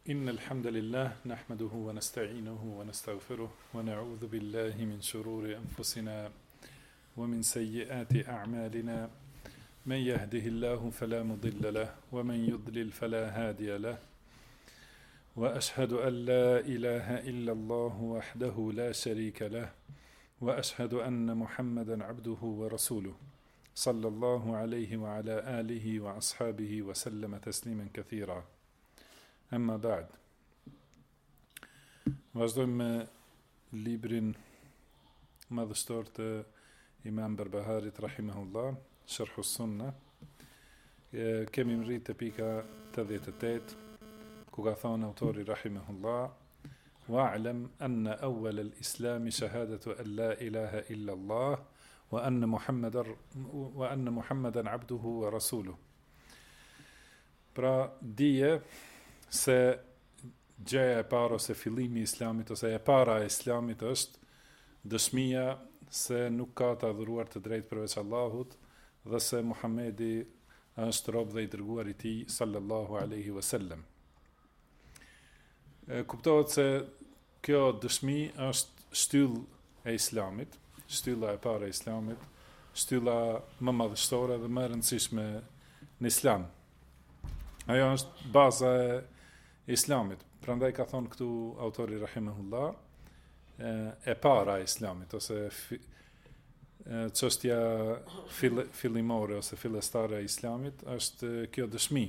إن الحمد لله نحمده ونستعينه ونستغفره ونعوذ بالله من شرور أنفسنا ومن سيئات أعمالنا من يهده الله فلا مضل له ومن يضلل فلا هادي له وأشهد أن لا إله إلا الله وحده لا شريك له وأشهد أن محمدا عبده ورسوله صلى الله عليه وعلى آله وأصحابه وسلم تسليما كثيرا. Amma ba'd. Vazhdojmë me librin madhështor të Imam Berbaharit rahimahullah, Sharh as-Sunnah. Kemi mritë te pika 88, ku ka thënë autori rahimahullah: "Wa'lam anna awwal al-islam shahadatu an la ilaha illa Allah wa anna Muhammadan abduhu wa rasuluhu." Pra dije se gjëja e parë ose fillimi i islamit ose e para e islamit është dëshmia se nuk ka të adhuruar të drejtë përveç Allahut dhe se Muhamedi është rob dhe i dërguar i tij sallallahu alaihi wasallam. Kuptohet se kjo dëshmi është shtyllë e islamit, shtylla e parë e islamit, shtylla më madhështore dhe më e rëndësishme në islam. Ajo është baza e islamit. Prandaj ka thonë këtu autori rahimahullah, e para e islamit ose çështja fillimore ose fillestare e islamit është kjo dëshmi.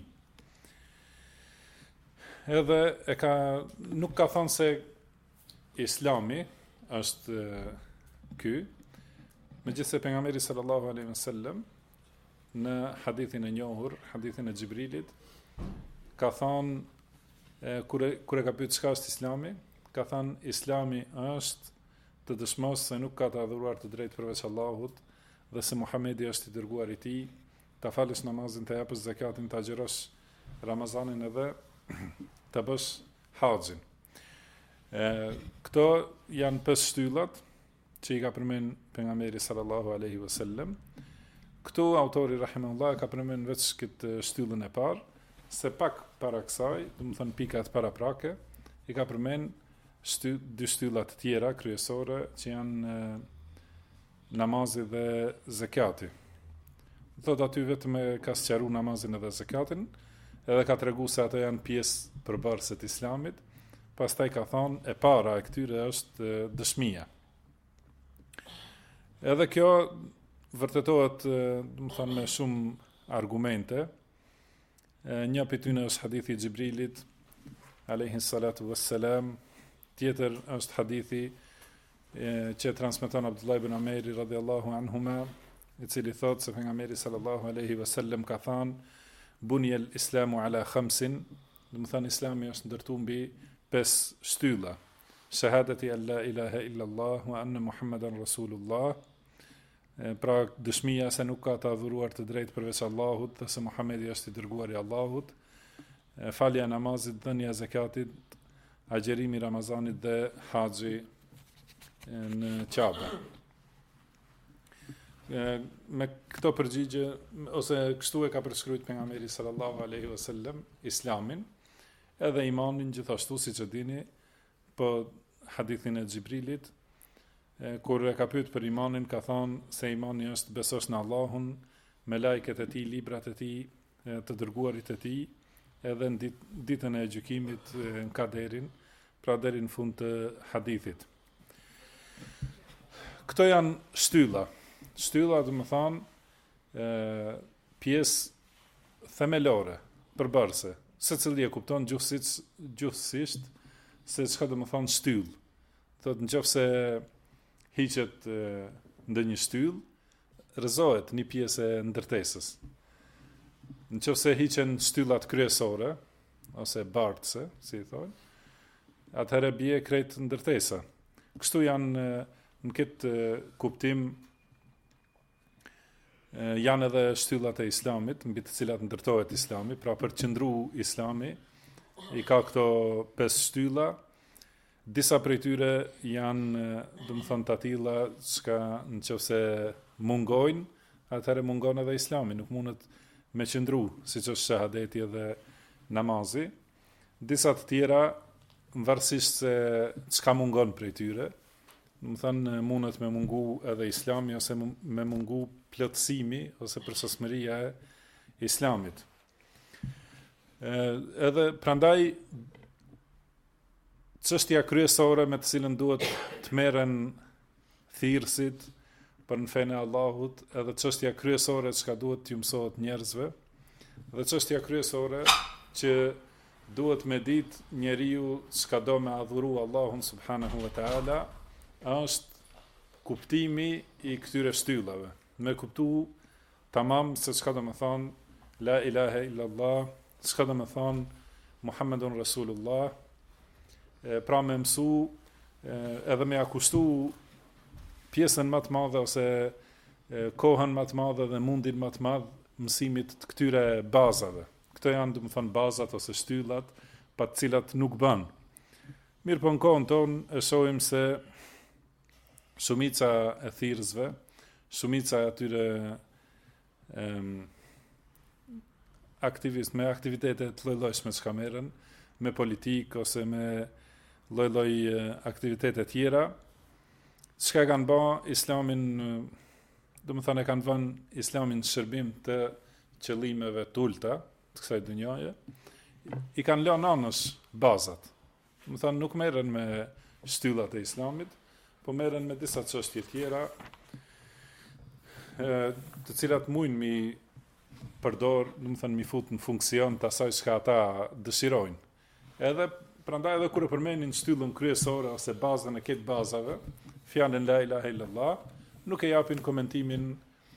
Edhe nuk ka thonë se islami është ky, megjithëse pejgamberi sallallahu alaihi wasallam në hadithin e njohur, hadithin e Xhibrilit, ka thonë kur e ka pyetur çka është Islami, ka thënë Islami është të dëshmosh se nuk ka të adhuruar të drejtë përveç Allahut dhe se Muhamedi është i dërguar i tij, ta falësh namazin, të japësh zakatin, të agjërosh Ramazanin edhe të bësh haxhin. Këto janë 5 shtyllat që i ka përmend pejgamberi sallallahu alaihi wasallam. Këtu autori rahimahullah ka përmend vetëm këtë shtyllën e parë, se pak para kësaj, do të thënë pikat paraprake, i ka përmend dy shtylla të tjera kryesore që janë namazi dhe zakati. Thotë aty vetëm ka sqaruar namazin edhe zakatin, edhe ka treguar se ato janë pjesë përbërëse të islamit. Pastaj ka thonë e para e këtyre është dëshmia. Edhe kjo vërtetohet, do të thënë, me shumë argumente. Një prej tyre është hadithi i Xhibrilit alayhi salatu wassalam, tjetër është hadithi që transmeton Abdullah ibn Ameri radhiyallahu anhuma, i cili thotë se pejgamberi sallallahu alaihi wasallam ka thënë: "Bunya al-islamu ala khamsin", do të thënë Islami është ndërtuar mbi 5 shtylla: shahadati an la ilaha illa Allah wa anna Muhammadan rasulullah, pra dëshmia se nuk ka të adhuruar të drejtë përveç Allahut dhe se Muhamedi është i dërguar i Allahut, falja e namazit, dhënia e zakatit, agjerimi i Ramazanit dhe haxhi në Kabe. Me këto përgjigje ose kështu e ka përshkruajtur pejgamberi sallallahu alaihi wasallam islamin, edhe imanin gjithashtu, siç e dini, po hadithin e Xhibrilit, kur e ka pyet për imanin, ka thonë se imani është besosh në Allahun, me lajket e tij, librat e tij, të dërguarit e tij, edhe në ditën e gjykimit, në kaderin, pra deri në fund të hadithit. Këto janë shtylla. Shtylla, do të thonë, pjesë themelore, përbërëse, secili e kupton gjuhësisht se çka do të thonë shtyllë. Thotë nëse hiqet ndonjë shtyllë, rrezohet një pjesë e ndërtesës. Nëse hiqen shtyllat kryesore ose bardhëse, si i thonë, atëherë bie krejt ndërtesa. Kështu janë në këtë kuptim janë edhe shtyllat e islamit, mbi të cilat ndërtohet Islami, pra për të qëndruar Islami i ka këto 5 shtylla. Disa prej tyre janë, do të thonë, të tilla që nëse mungojnë, atëherë mungon edhe Islami, nuk mundet me qëndru, siç është shahadeti edhe namazi. disa të tjera, varësisht se çka mungon prej tyre. Do të thënë mundet me mungu edhe Islami ose me mungu plotësimi ose përsosmëria e Islamit. Edhe prandaj çështja kryesore me të cilën duhet të merren thirrësit për në fenë e Allahut, edhe çështja kryesore që duhet t'ju mësohet njerëzve, dhe çështja kryesore që duhet me ditë njeriu çka do me adhuru Allahun subhanahu wa taala, është kuptimi i këtyre shtyllave. Me kuptu tamam se çka do me thonë la ilaha illallah, çka do me thonë Muhammedun Rasulullah, pra me mësu edhe me akushtu pjesën më të madhe ose kohën më të madhe dhe mundin më të madh mësimit të këtyre bazave. Këto janë, do të thonë, bazat ose shtyllat pa të cilat nuk bën. Mirë po në kohën tonë e shohim se shumica e thirrësve, shumica e atyre me aktivitete të lloj-llojshme që merren, me politikë ose me lloj-lloj aktivitete tjera, çka kanë bë Islamin, do të thonë, kanë vënë Islamin në shërbim të qëllimeve të ulta të kësaj dhunjaje, i kanë lënë anësh bazat. Do të thonë, nuk merren me shtyllat e Islamit, po merren me disa çështje tjera, të cilat mujnë mi përdor, do të thënë, mi fut në funksion të asaj çka ata dëshirojnë. Edhe prandaj edhe kur e përmendin shtyllën kryesore ose bazën e këtyre bazave, fjalën la ilaha illallah, nuk e japin komentimin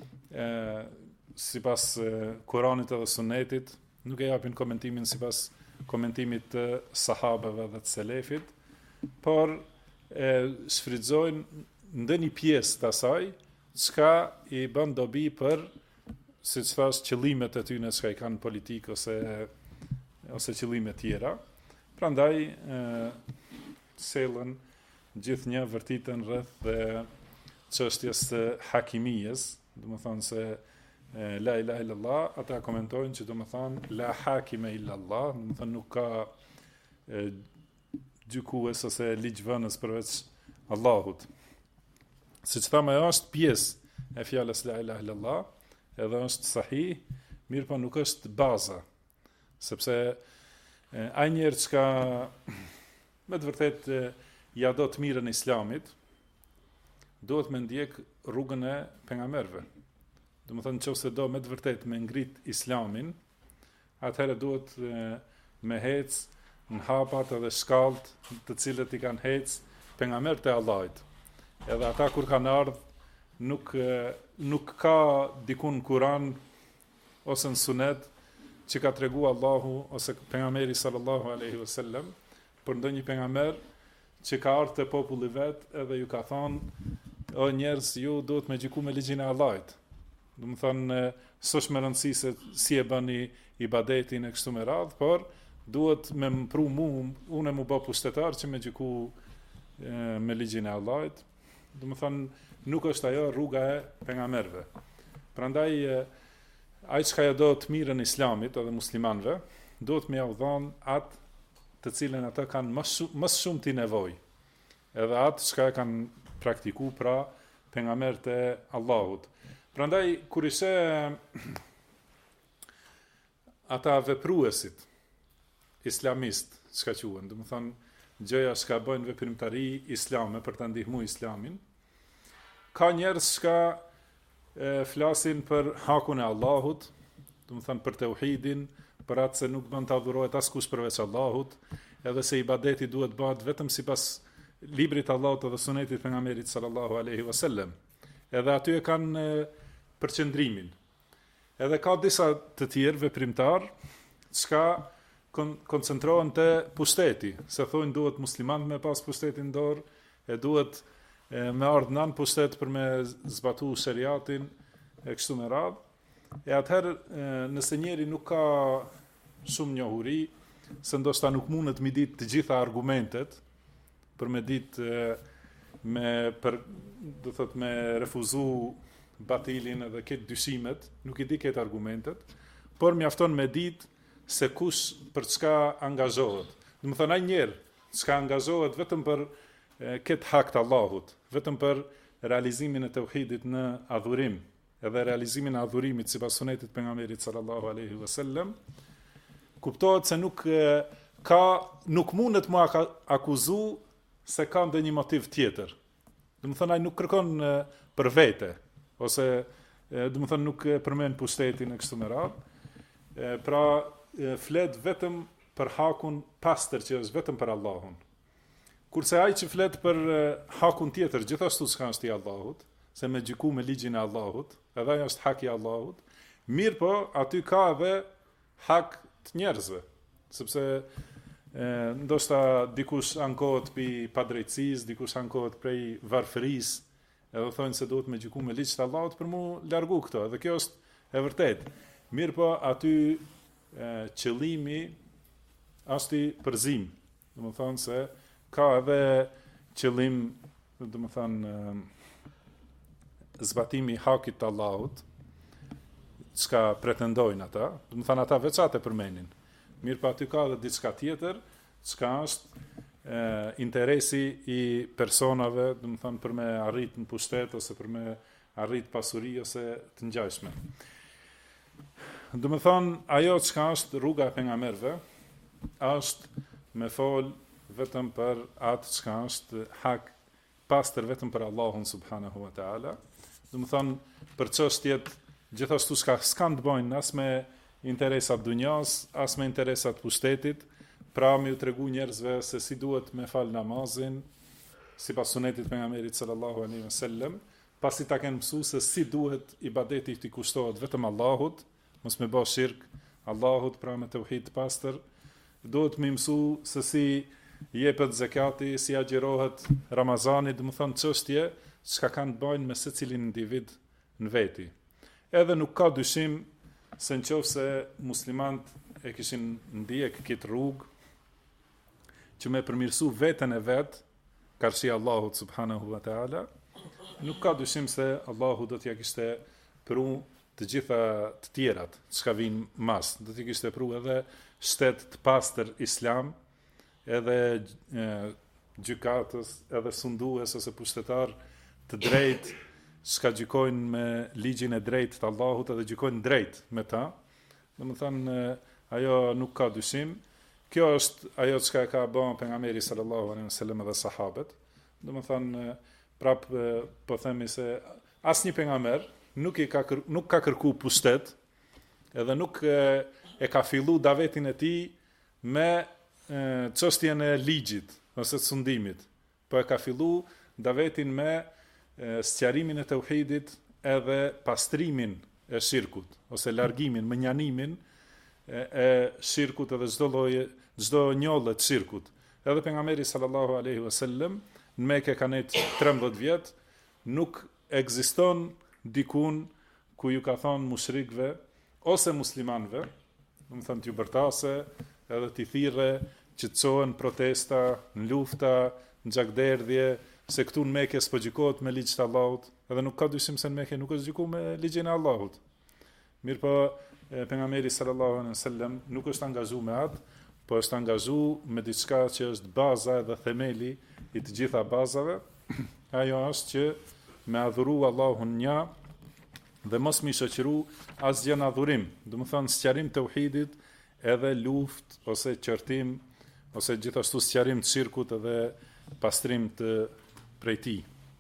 sipas Kuranit edhe Sunetit, nuk e japin komentimin sipas komentimit të sahabeve dhe të selefit, por shfrytëzojnë ndonjë pjesë të asaj çka i bën dobi për, siç thash, qëllimet e tyre që i kanë politikë ose qëllime tjera. Prandaj sjellën gjithnjë vërtitën rreth çështjes së hakimijes, do të thonë se la ilaha illallah, ata komentojnë që do të thonë la hakime illallah, do të thonë nuk ka gjykues ose ligjvënës përveç Allahut. Siç thamë, ajo është pjesë e fjalës la ilaha illallah, edhe është sahih, mirë po nuk është baza, sepse ai njerëz që me të vërtet ja do të mirën Islamit, duhet me ndjek rrugën e pejgamberëve. Do të thonë, nëse do me të vërtet me ngrit Islamin, atëherë duhet me hec në hapat edhe shkallët të cilët i kanë hec pejgamberët e Allahit. Edhe ata kur kanë ardhur, nuk ka dikun në Kur'an ose në Sunet që ka tregu Allahu ose pejgamberi sallallahu alaihi wasallam për ndonjë pejgamber që ka ardhur te populli vet edhe ju ka thonë, o njerëz, ju duhet me gjyku me ligjin e Allahit. Do të thonë, s'është më rëndësi se si e bëni ibadetin e kështu me radhë, por duhet me më pru unë mu bë pushtetar që me gjyku me ligjin e Allahit. Do të thonë, nuk është ajo rruga e pejgamberëve. Prandaj ai që ja do të mirën Islamit edhe muslimanëve, duhet me ia dhënë atë të cilën ata kanë më shumë ti nevojë. Edhe atë që kanë praktikuar pra pejgamberët e Allahut. Prandaj kur ishe ata vepruesit islamist, çka quhen, do të thonë, gjëja që bëjnë veprimtari islame për ta ndihmuar Islamin, ka njerëz që flasin për hakun e Allahut, do të thonë për tauhidin, për atë se nuk bën të adhurohet askush përveç Allahut, edhe se ibadeti duhet bëhet vetëm sipas librit të Allahut dhe sunetit të pejgamberit sallallahu alaihi wasallam. Edhe aty e kanë përqendrimin. Edhe ka disa të tjerë veprimtar që koncentrohen te pushteti, se thonë duhet muslimanët me pas pushtetin në dorë, e duhet me ardhë nën pushtet për me zbatu shariatin e kështu me radhë. E atëherë, nëse njeri nuk ka shumë njohuri, se ndoshta nuk mundet mi ditë të gjitha argumentet, për me ditë me refuzu batilin edhe këtë dyshimet, nuk i di këtë argumentet, por mjafton me ditë se kush për çka angazhohet. Do të thonë ai njerë s'ka angazhohet vetëm për këtë hak të Allahut, vetëm për realizimin e tauhidit në adhurim, edhe realizimin e adhurimit sipas sunetit pejgamberit sallallahu alaihi wasallam, kuptohet se nuk mundet më akuzu se ka ndonjë motiv tjetër. Do të thonë ai nuk kërkon për vete, ose do të thonë nuk përmend pushtetin e kështu me radhë. Pra flet vetëm për hakun pastër që është vetëm për Allahun. Kurse ai që flet për hakun tjetër, gjithashtu s'ka është i Allahut, se me gjyku me ligjin e Allahut, edhe ajo është hak i Allahut, mirë po aty ka edhe hak të njerëzve, sepse ndoshta dikush ankohet pi padrejtësisë, dikush ankohet prej varfërisë, edhe thonë se duhet me gjyku me ligj të Allahut për mu largu këto, edhe kjo është e vërtet. Mirë po aty qëllimi është i përzim, do të thonë se ka edhe qëllim, do të thonë zbatimi i hakit të Allahut, çka pretendojnë ata, do të thonë ata veç atë përmenin. Mirë pa aty ka dhe diçka tjetër, çka është interesi i personave, do të thonë për me arrit në pushtet, ose për me arrit pasuri, ose të ngjashme. Do të thonë, ajo çka është rruga e pejgamberëve, është me fol vetëm për atë çka është hak pastër vetëm për Allahun subhanahu wa taala. Do të thonë, për çështjet gjithashtu s'kan të bëjnë as me interesat dunjas, as me interesat pushtetit, pra me u tregu njerëzve se si duhet me fal namazin, sipas sunetit pejgamberit sallallahu alaihi wasallam, pasi ta kenë mësuar se si duhet ibadeti të kushtohet vetëm Allahut, mos me bëj shirk Allahut, pra me tauhid të pastër, duhet me mësu se si jepet zakati, si agjirohet Ramazani, do të thonë çështje çka kanë të bëjnë me secilin individ në veti. Edhe nuk ka dyshim se nëse muslimanët e kishin ndjek këtë rrugë që me përmirësu veten e vet, karshi Allahut subhanahu wa taala, nuk ka dyshim se Allahu do t'ja kishte pru të gjitha të tjerat çka vijnë mas, do t'i kishte pru edhe shtet të pastër islam, edhe gjykatës, edhe sundues ose pushtetar të drejt, s'ka gjykojnë me ligjin e drejt të Allahut, edhe gjykojnë drejt me ta. Do të thonë, ajo nuk ka dyshim. Kjo është ajo çka ka bën pejgamberi sallallahu alaihi wasallam dhe sahabët. Do të thonë, prap po themi se asnjë pejgamber nuk ka kërku pushtet, edhe nuk e ka fillu davetin e tij me çështjen e ligjit ose të sundimit, po e ka fillu davetin me sqarimin e tauhidit edhe pastrimin e shirkut, ose largimin, menjanimin e shirkut edhe çdo njollë të shirkut. Edhe pejgamberi sallallahu alaihi wasallam në Mekë ka net 13 vjet, nuk ekziston dikun ku ju ka thonë mushrikëve ose muslimanëve, do të thonë t'ju bërtase, edhe t'i thirrë, qëtësohen protesta, në lufta, në gjakderdhje, se këtu në Mekë s'po gjykohet me ligj të Allahut, edhe nuk ka dyshim se në Mekë nuk është gjykuar me ligjin e Allahut. Mirë po, pejgamberi sallallahu alaihi wasallam nuk është angazhuar me atë, po është angazhuar me diçka që është baza dhe themeli i të gjitha bazave. Ajo është që me adhuru Allahun një dhe mos mi shoqëru asgjë në adhurim, do të thonë sqarim tauhidit, edhe luft ose qërtim, ose gjithashtu sqarim të shirkut edhe pastrim të prej tij.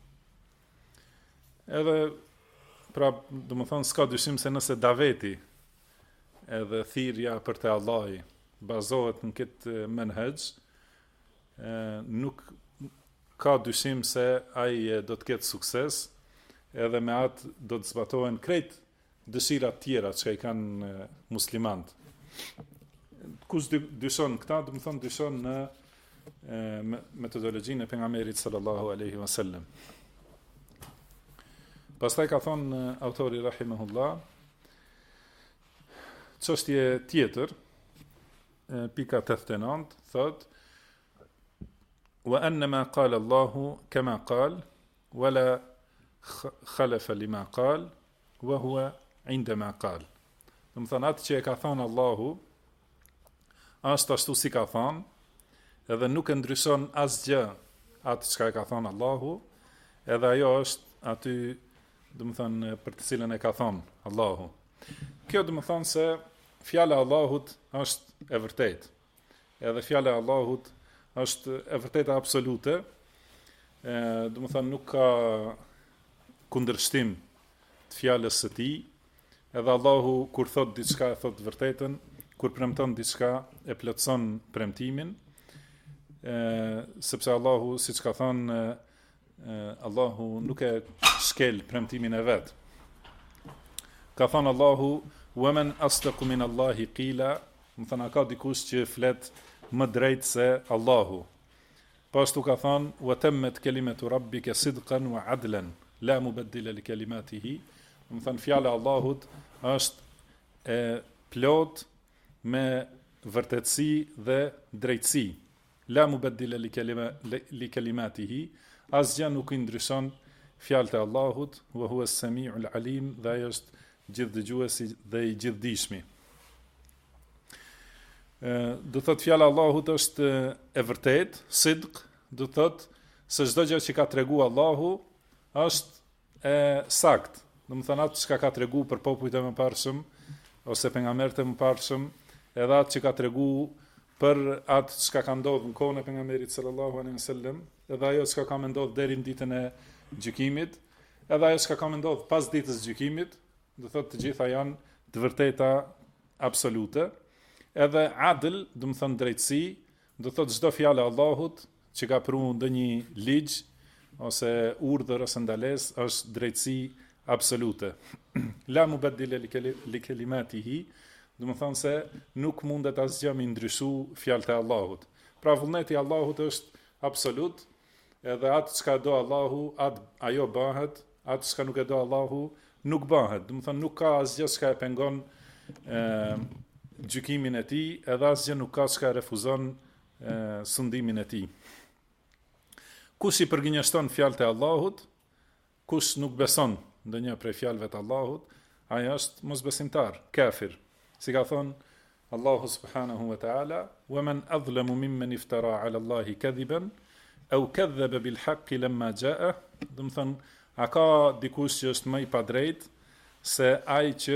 Edhe pra, do të thonë s'ka dyshim se nëse daveti edhe thirrja për te Allahi bazohet në këtë menhej, nuk ka dyshim se ai do të ketë sukses, edhe me atë do të zbatohen krejt dëshirat tjera që i kanë muslimant. Kush dyshon këta, do të thonë dyshon në metodologjinë e pejgamberit sallallahu alaihi wasallam. Pastaj ka thonë autori rahimahullah, çështje tjetër, pika 89, thot: "Wa annama qala Allahu kama qala, wala khalafa lima qala, wa huwa indama qala." Do të thonë atë që e ka thënë Allahu, është ashtu si ka thënë, edhe nuk e ndryshon asgjë atë çka e ka thënë Allahu, edhe ajo është aty, do të thënë, për të cilën e ka thënë Allahu. Kjo do të thënë se fjala e Allahut është e vërtetë. Edhe fjala e Allahut është e vërtetë absolute. Do të thënë nuk ka kundërshtim të fjalës së tij. Edhe Allahu kur thot diçka e thot vërtetën, kur premton diçka e plotson premtimin. Sepse Allahu, siç ka thënë, Allahu nuk e shkel premtimin e vet. Ka thënë Allahu: "Wa man asdaqu min Allahi qila", do të thënë ka dikush që flet më drejt se Allahu. Pashtu ka thënë: "Wa tammat kalimatu rabbika sidqan wa adlan, la mubaddila li kalimatihi", do të thënë fjala e Allahut është e plot me vërtetësi dhe drejtësi. La mubaddila li kalimatihi, asgjë nuk i ndryshon fjalët e Allahut, wa huwa as-sami'ul alim, dhe ai është gjithdëgjuesi dhe i gjithdijshmi. Do thot fjala e Allahut është e vërtetë, sidq, do thot se çdo gjë që ka treguar Allahu është e saktë. Do të thënë atë që ka treguar për popujt e mëparshëm ose pejgamberët e mëparshëm, edhe atë që ka treguar për atë që ka ndodhur në kohën e pejgamberit sallallahu alaihi wasallam, edhe ajo që ka ndodhur deri në ditën e gjykimit, edhe ajo që ka ndodhur pas ditës së gjykimit, do thotë të gjitha janë të vërteta absolute. Edhe adl, do të thënë drejtësi, do thotë çdo fjalë e Allahut që ka prunë ndonjë ligj ose urdhër ose ndalesë është drejtësi absolute. La mubaddila li kalimatihi, do të thonë se nuk mundet asgjë me ndryshu fjalët e Allahut. Pra vullneti i Allahut është absolut, edhe atë çka do Allahu, ajo bëhet, atë çka nuk e do Allahu, nuk bëhet. Do të thonë nuk ka asgjë që e pengon gjykimin e tij, edhe asgjë nuk ka që refuzon sundimin e tij. Kush i përgjinjështon fjalët e Allahut, kush nuk beson ndonjë prej fjalëve të Allahut, ai është mosbesimtar, kafir. Si ka thonë Allahu subhanahu wa ta'ala: "Wa man adhlamu mimman iftara 'ala Allahi kadhiban aw kadhaba bil haqqi lamma ja'a", do të thonë, a ka dikush që është më i padrejt se ai që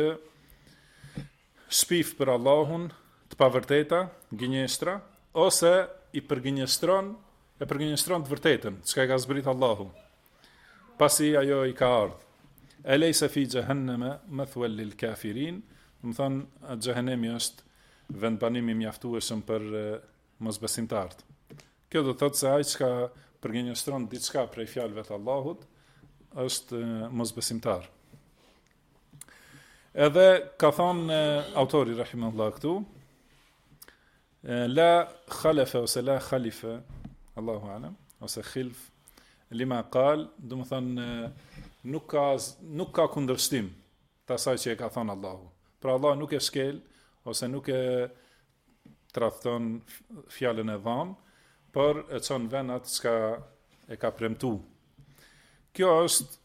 shpif për Allahun të pavërteta, gënjeshtra, ose e përgënjeshtron të vërtetën, çka ka zbrit Allahu, pasi ajo i ka ardhur. Alaysa fi jahannama mathwal lil kafirin, do të thonë xhehenemi është vend banimi mjaftueshëm për mosbesimtarët. Kjo do të thotë se ai që përgënjeshtron diçka prej fjalëve të Allahut është mosbesimtar. Edhe ka thonë autori rahimahullah këtu, la khalafa ose la khalifa, Allahu alam, ose khilf, lima qal, do të thonë nuk ka kundërshtim të asaj që e ka thonë Allahu. Pra Allah nuk e shkel ose nuk e tradhton fjalën e dhanë, por e çon vend atë çka e ka premtuar. Kjo është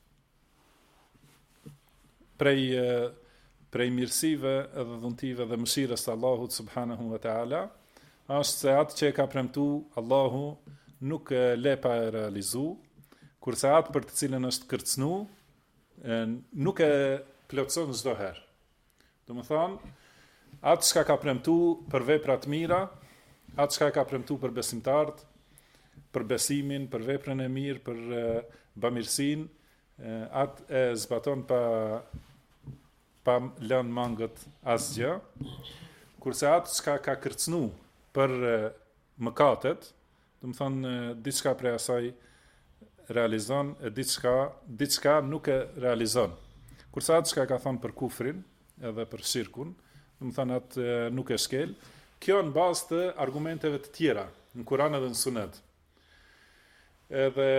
prej mirësive edhe dhuntive dhe mëshirës të Allahut subhanahu wa ta'ala, është se atë që e ka premtuar Allahu nuk e le pa e realizu, kurse atë për të cilën është kërcnu, nuk e plotson çdo herë. Do të thonë, atë çka ka premtuar për vepra të mira, atë çka ka premtuar për besimtarët, për besimin, për veprën e mirë, për bamirësinë, atë e zbaton pa lënë mangët asgjë, kurse atë çka ka kërcnu për mëkatet, do të thonë diçka prej asaj realizon, e diçka nuk e realizon. Kurse atë çka ka thënë për kufrin edhe për shirkun, do të thonë atë nuk e shkel. Kjo në bazë të argumenteve të tjera në Kur'an edhe në Sunet. Edhe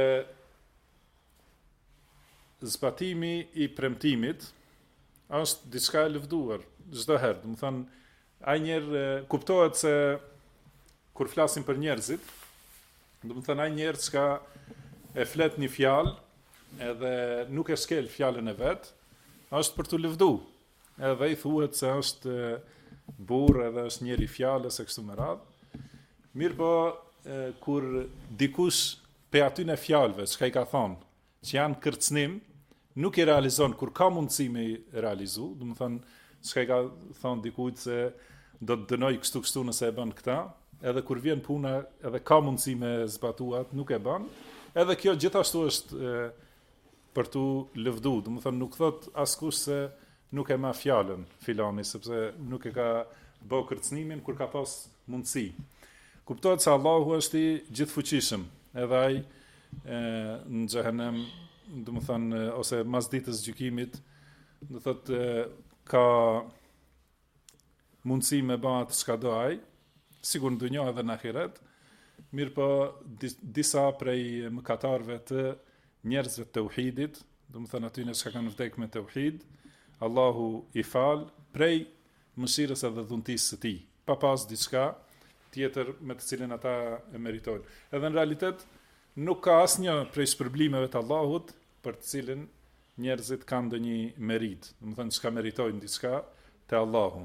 zbatimi i premtimit është diçka e lëvduar çdo herë. Do të thonë, ai njerë kuptohet se kur flasim për njerëzit, do të thonë ai njerëz që e flet një fjalë edhe nuk e shkel fjalën e vet, është për të lëvduar. Edhe i thuhet se është burr edhe është njeri fjalës e kështu me radhë. Mirë po, kur dikush pe aty në fjalëve çka i ka thonë, që janë kërcënim, nuk i realizon kur ka mundësi me i realizu, do të thonë çka i ka thonë dikujt se do të dënoj kështu nëse e bën këta, edhe kur vjen puna edhe ka mundësi me zbatuat, nuk e bën. Edhe kjo gjithashtu është për tu lëvdu, do të thonë nuk thot askush se nuk e ma fjalën filani, sepse nuk e ka bë kërcënimin kur ka pas mundësi. Kuptohet se Allahu është i gjithfuqishëm, edhe ai në xhehenem, do të thonë ose mas ditës gjykimit, do thotë ka mundësi me bë atë çka do ai, sigur në dunjë edhe në ahiret, mirë po disa prej mëkatarëve të njerëzve të tauhidit, do të thonë aty që kanë vdekur me tauhid, Allahu i fal prej mëshirës edhe dhuntisë së tij, pa pas diçka tjetër me të cilën ata e meritojnë. Edhe në realitet nuk ka asnjë prej shpërblimeve të Allahut për të cilën njerëzit kanë ndonjë merit, do të thonë çka meritojnë diçka te Allahu.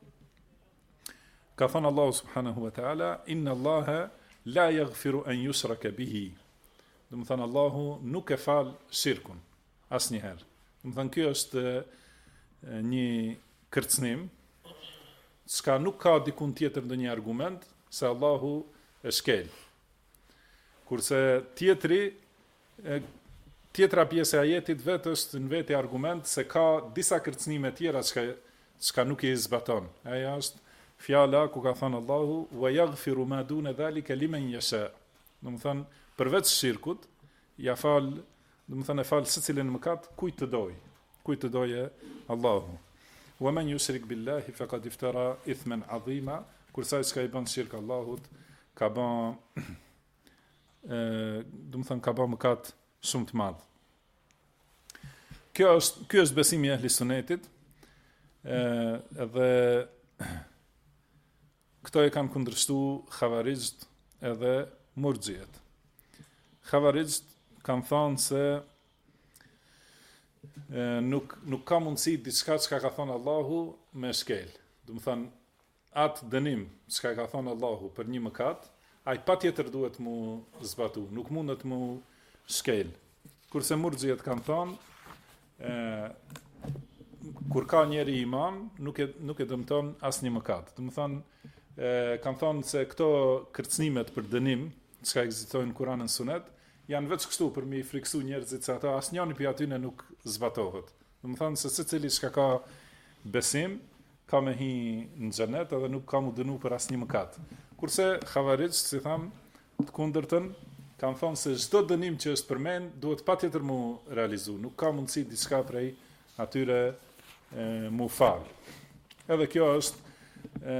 Ka thënë Allahu subhanahu wa taala, inna Allaha la yaghfiru an yushraka bihi. Do të thonë Allahu nuk e fal shirkun asnjëherë. Do të thonë kjo është një kërcënim, s'ka nuk ka dikun tjetër ndonjë argument se Allahu e shkel. Kurse tjetra pjesë e ajetit vetë është në vetë argument se ka disa kërcënime tjera çka nuk i zbaton. Aja është fjala ku ka thënë Allahu wa yaghfiru ma duna dhalika liman yasha. Do të thonë përveç shirkut, ja fal, do të thonë e fal secilin mëkat kujt të doje Allahu. Wa man yushrik billahi faqad iftara ithman azima, kur sa i bën shirk Allahut, ka bën do të thonë ka bën mëkat shumë të madh. Ky është besimi i ehli sunetit, edhe këto e kanë kundërshtuar Xhavarizët edhe Murxhiet. Xhavarizët kanë thënë se nuk ka mundësi diçka që ka thonë Allahu me shkel. Do të thonë atë dënim që ka thonë Allahu për një mëkat, ai patjetër duhet mu zbatu, nuk mundet mu shkel. Kurse Murxhiet kanë thonë kur ka njeri iman, nuk e dëmton asnjë mëkat. Do të thonë kanë thonë se këto kërcënimet për dënim, që ekzistojnë në Kur'an dhe Sunet, janë veç kështu për mi friksu njerëzit se ata asnjëri prej atyre nuk zbatohet. Do të thonë se secili që ka besim, ka me hi në xhenet edhe nuk ka mu dënu për asnjë mëkat. Kurse Xhavarizët, si tham, të kundërtën, kanë thonë se çdo dënim që është përmend duhet patjetër mu realizu, nuk ka mundësi diçka prej atyre mu fal. Edhe kjo është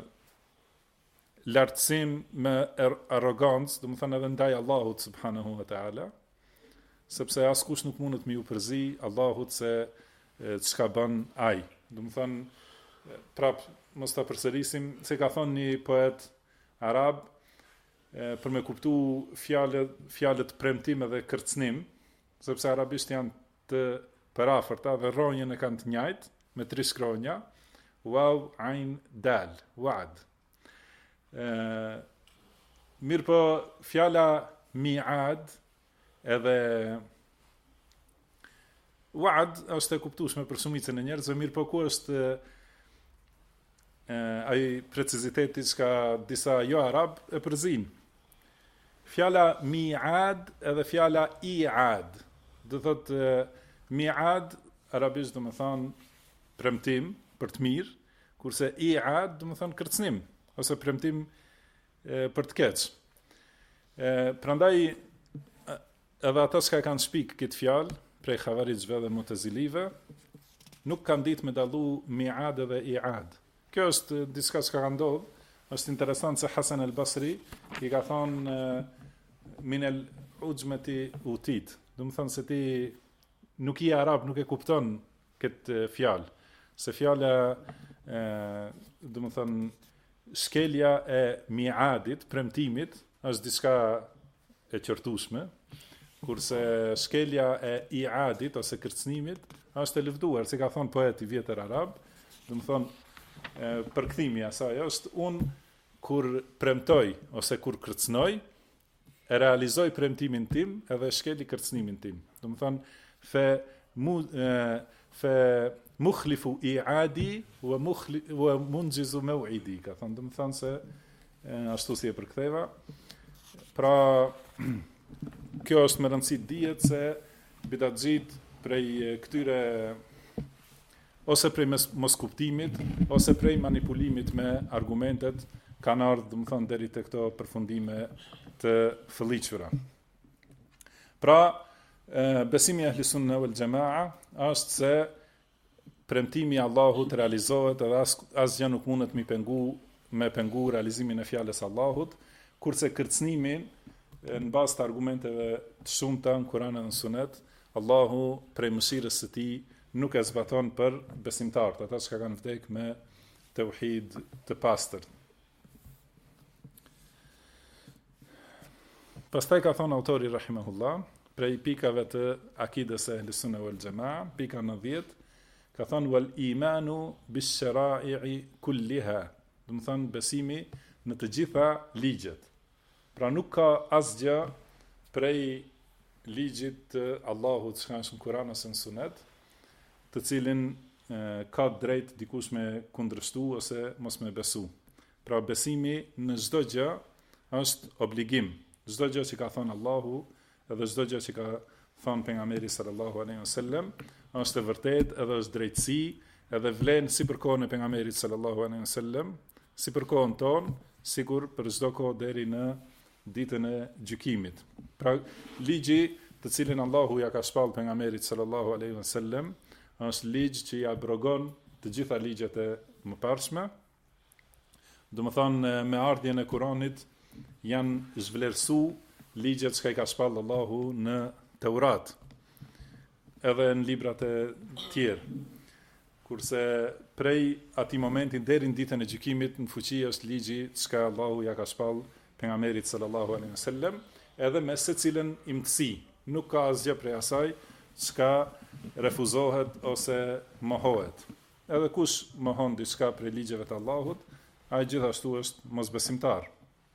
lartësim me arrogancë, do të thonë edhe ndaj Allahut subhanahu wa taala, sepse askush nuk mundet me u përzi Allahut se çka bën ai. Do të thonë prap mos ta përsërisim se ka thonë një poet arab për me kuptu fjalët premtim edhe kërcënim, sepse arabisht janë të përafërta dhe rronjën e kanë të njëjtë me 3 shkronja, waw ain dal, wa'd. Mirë po fjala mi'ad edhe wa'd është e kuptueshme për shumicën e njerëzve, mirë po ku është ai preciziteti që disa jo arab e përzin. Fjala mi'ad edhe fjala i'ad. Do thotë mi'ad arabisht do të thonë premtim për të mirë, kurse i'ad do të thonë kërcënim ose premtim për të keq. Prandaj edhe ata që kanë shpik këtë fjalë prej Xhavarizëve dhe Mu'tazilive nuk kanë ditë me dallu mi'ad dhe i'ad. Kjo është diçka që ka ndodhur. Është interesant se Hasan al-Basri i ka thonë min al-ujmati utit. Do të thonë se ti nuk je arab, nuk e kupton këtë fjalë. Se fjala do të thonë shkelja e miadit, premtimit, është diçka e qortueshme, kurse shkelja e iadit ose kërcënimit është e lëvduar, si ka thonë poeti vjetër arab, do të thonë përkthimi i asaj është unë kur premtoj ose kur kërcnoj, e realizoj premtimin tim edhe shkeli kërcnimin tim. Do më thonë, fe mukhlifu i'adi wa munjizu maw'idi, ka thonë, do më thonë se ashtu si e përktheva. Pra, kjo është me rëndësi dihet se bidatxhit prej këtyre ose prej mos kuptimit, ose prej manipulimit me argumentet, kanë ardhur, do më thonë, deri te këto përfundime të fëlliqura. Pra, besimi i Ahli Sunne wal Jamaa është se premtimi i Allahut realizohet edhe asgjë nuk mundet me pengu realizimin e fjalës Allahut, kurse kërcënimin në bazë të argumenteve të shumta në Kur'an dhe në Sunet, Allahu prej mëshirës së tij nuk e zbaton për besimtarët, ata që kanë vdekë me tauhid të pastër. Pastaj ka thonë autori rahimahullah, prej pikave të akidës e Ahli Sunne wal Jamaa, pika 90, ka thonë wal imanu bis shara'i kulliha, do të thonë besimi në të gjitha ligjet. Pra nuk ka asgjë prej ligjit të Allahut që kanë në Kur'an ose në Sunet, të cilin ka drejt dikush me kundërshtu ose mos me besu. Pra besimi në çdo gjë është obligim. Çdo gjë që ka thënë Allahu edhe çdo gjë që ka thënë pejgamberi sallallahu alaihi wasallam është e vërtetë edhe është drejtësi, edhe vlen si për kohën e pejgamberit sallallahu alaihi wasallam, si për kohën tonë, sigur për çdo kohë deri në ditën e gjykimit. Pra ligji të cilin Allahu ja ka shpallë pejgamberit sallallahu alaihi wasallam është ligj që i abrogon të gjitha ligjet e mëparshme. Do të thonë me ardhjen e Kuranit janë zhvlerësu ligjet që i ka shpallë Allahu në Teurat, edhe në librat e tjerë. Kurse prej atij momentin deri në ditën e gjykimit në fuqi është ligji që Allahu ja ka shpallë pejgamberit sallallahu alaihi wasallam, edhe me secilën imtësi. Nuk ka asgjë prej asaj që refuzohet ose mohohet. Edhe kush mohon diçka prej ligjeve të Allahut, ai gjithashtu është mosbesimtar.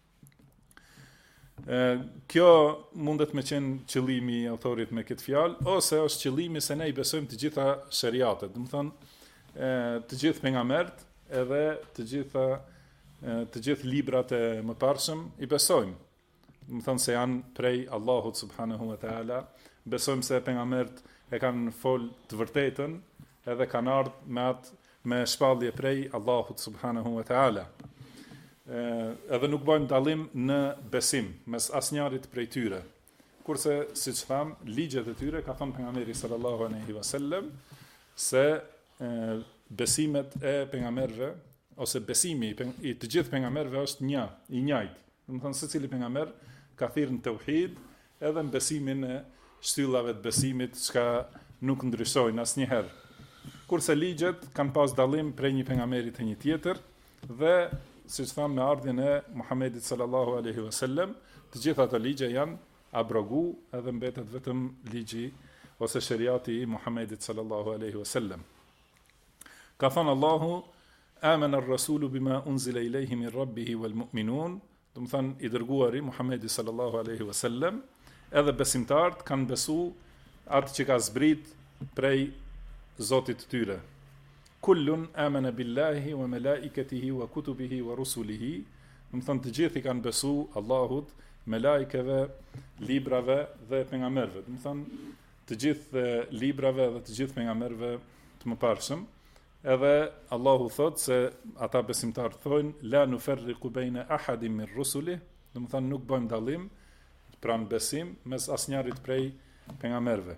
Kjo mundet me qenë qëllimi i autorit me këtë fjalë, ose është qëllimi se ne i besojmë të gjitha shariatet, do të thonë të gjithë pejgamberët edhe të gjithë librat e mëparshëm i besojmë. Do të thonë se janë prej Allahut subhanahu wa taala, besojmë se pejgamberët e kanë fol të vërtetën edhe kanë ardhur me shpallje prej Allahut subhanahu wa taala. Edhe nuk bëjmë dallim në besim mes asnjërit prej tyre. Kurse, siç tham, ligjet e tyre ka thënë pejgamberi sallallahu alaihi wasallam se besimet e pejgamberëve ose besimi i të gjithë pejgamberëve është i njëjtë. Do të thonë secili pejgamber ka thirrë në tauhid edhe në besimin e shtyllave të besimit që nuk ndryshojnë asnjëherë. Kurse ligjet kanë pas dallim prej një pejgamberi te një tjetër dhe siç thamë me ardhjen e Muhamedit sallallahu alaihi wasallam, të gjitha ato ligje janë abrogu edhe mbetet vetëm ligji ose shariati i Muhamedit sallallahu alaihi wasallam. Ka thënë Allahu, amana ar-rasulu bima unzila ilayhi min rabbih wal mu'minun, do të thënë i dërguari Muhamedi sallallahu alaihi wasallam, edhe besimtarët kanë besu atë që ka zbrit prej Zotit të tyre. Kullun amana billahi wa malaikatihi wa kutubihi wa rusulihi, do të thonë të gjithë i kanë besu Allahut, melajkeve, librave dhe pejgamberëve. Do të thonë të gjithë librave dhe të gjithë pejgamberëve të mëparshëm. Edhe Allahu thotë se ata besimtarë thonë la nufarriqu baina ahadin min rusulihi, do të thonë nuk bëjmë dallim pranë besim mes asnjërit prej pejgamberëve.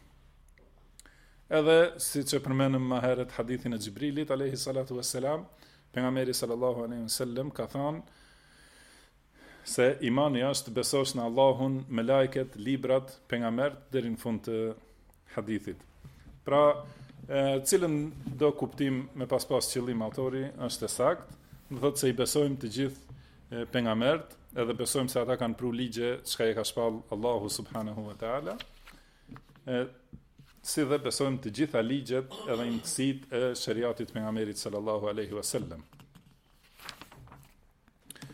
Edhe siç e përmendëm më herët hadithin e Xhibrilit alayhi salatu wassalam, pejgamberi sallallahu alaihi wasallam ka thënë se imani është besosh në Allahun, me lajket, librat, pejgamberët deri në fund të hadithit. Pra, cilën do kuptim me pas qëllim autori është e saktë, do thotë se i besojmë të gjithë pejgamberët, edhe besojmë se ata kanë pru ligje çka i ka shpall Allahu subhanahu wa taala. Si dhe besojmë të gjitha ligjet edhe imtësitë e shariatit pejgamberit sallallahu alaihi wasallam.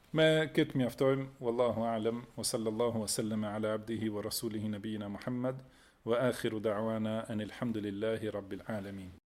Me këtë mjaftojmë, wallahu a'lam, wa sallallahu wa sallama ala abdihi wa rasulihi nabiyina Muhammad, wa akhiru da'wana anil hamdulillahi rabbil alamin.